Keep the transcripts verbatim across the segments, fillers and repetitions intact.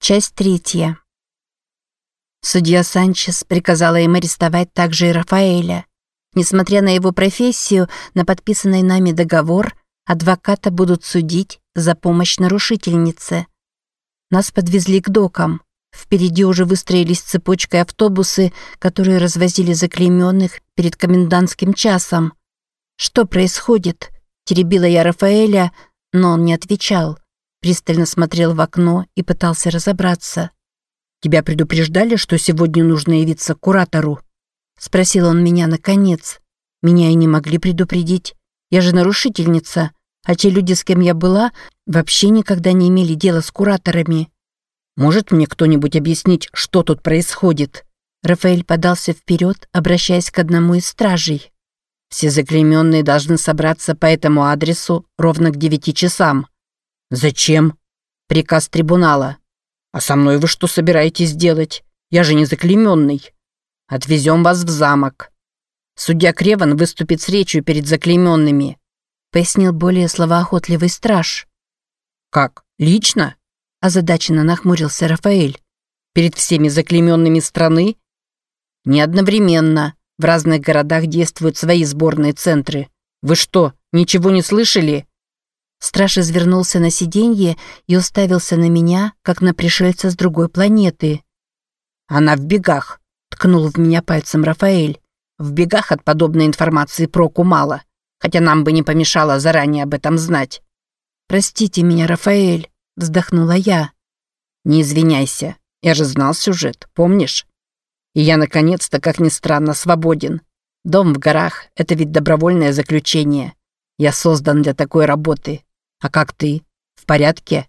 Часть третья. Судья Санчес приказала им арестовать также и Рафаэля. Несмотря на его профессию, на подписанный нами договор адвоката будут судить за помощь нарушительнице. Нас подвезли к докам. Впереди уже выстроились цепочкой автобусы, которые развозили заклеймённых перед комендантским часом. «Что происходит?» – теребила я Рафаэля, но он не отвечал. Пристально смотрел в окно и пытался разобраться. «Тебя предупреждали, что сегодня нужно явиться к куратору?» – спросил он меня наконец. «Меня и не могли предупредить. Я же нарушительница, а те люди, с кем я была, вообще никогда не имели дела с кураторами». «Может мне кто-нибудь объяснить, что тут происходит?» Рафаэль подался вперед, обращаясь к одному из стражей. «Все заклеймённые должны собраться по этому адресу ровно к девяти часам». «Зачем?» «Приказ трибунала». «А со мной вы что собираетесь делать? Я же не заклеймённый». «Отвезем вас в замок. Судья Креван выступит с речью перед заклеймёнными», пояснил более словоохотливый страж. «Как? Лично?» озадаченно нахмурился Рафаэль. «Перед всеми заклеймёнными страны?» «Не одновременно. В разных городах действуют свои сборные центры. Вы что, ничего не слышали?» Страж извернулся на сиденье и уставился на меня, как на пришельца с другой планеты. «Она в бегах», — ткнул в меня пальцем Рафаэль. «В бегах от подобной информации проку мало, хотя нам бы не помешало заранее об этом знать». «Простите меня, Рафаэль», — вздохнула я. «Не извиняйся, я же знал сюжет, помнишь? И я, наконец-то, как ни странно, свободен. Дом в горах — это ведь добровольное заключение. Я создан для такой работы. А как ты? В порядке?»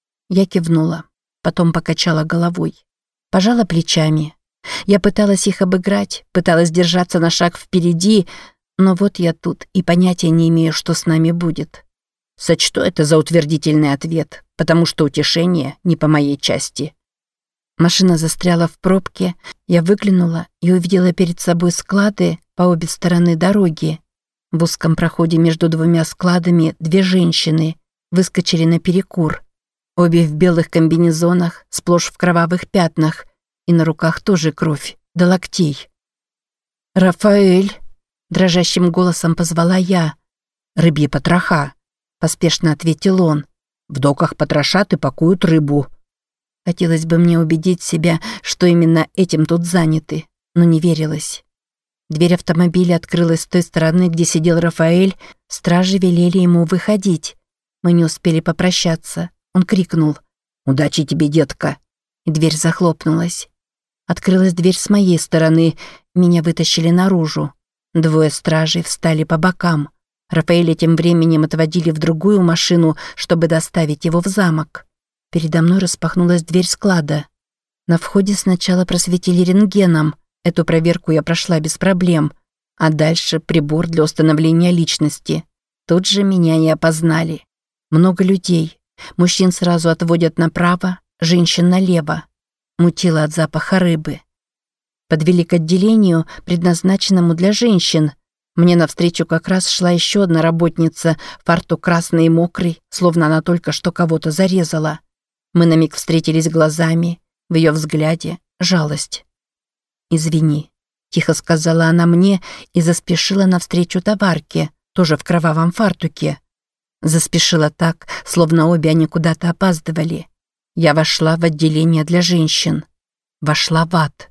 Я кивнула, потом покачала головой. Пожала плечами. Я пыталась их обыграть, пыталась держаться на шаг впереди, но вот я тут и понятия не имею, что с нами будет. Сочту это за утвердительный ответ, потому что утешение не по моей части. Машина застряла в пробке, я выглянула и увидела перед собой склады по обе стороны дороги. В узком проходе между двумя складами две женщины выскочили наперекур. Обе в белых комбинезонах, сплошь в кровавых пятнах, и на руках тоже кровь, до локтей. «Рафаэль!» – дрожащим голосом позвала я. «Рыбьи потроха», – поспешно ответил он. «В доках потрошат и пакуют рыбу». Хотелось бы мне убедить себя, что именно этим тут заняты, но не верилось. Дверь автомобиля открылась с той стороны, где сидел Рафаэль, стражи велели ему выходить. Мы не успели попрощаться. Он крикнул: «Удачи тебе, детка!» И дверь захлопнулась. Открылась дверь с моей стороны, меня вытащили наружу. Двое стражей встали по бокам. Рафаэля тем временем отводили в другую машину, чтобы доставить его в замок. Передо мной распахнулась дверь склада. На входе сначала просветили рентгеном. Эту проверку я прошла без проблем. А дальше прибор для установления личности. Тут же меня и опознали. Много людей. Мужчин сразу отводят направо, женщин налево. Мутило от запаха рыбы. Подвели к отделению, предназначенному для женщин. Мне навстречу как раз шла еще одна работница, фартук красный и мокрый, словно она только что кого-то зарезала. Мы на миг встретились глазами. В ее взгляде жалость. «Извини», — тихо сказала она мне и заспешила навстречу товарке, тоже в кровавом фартуке. Заспешила так, словно обе они куда-то опаздывали. Я вошла в отделение для женщин. Вошла в ад.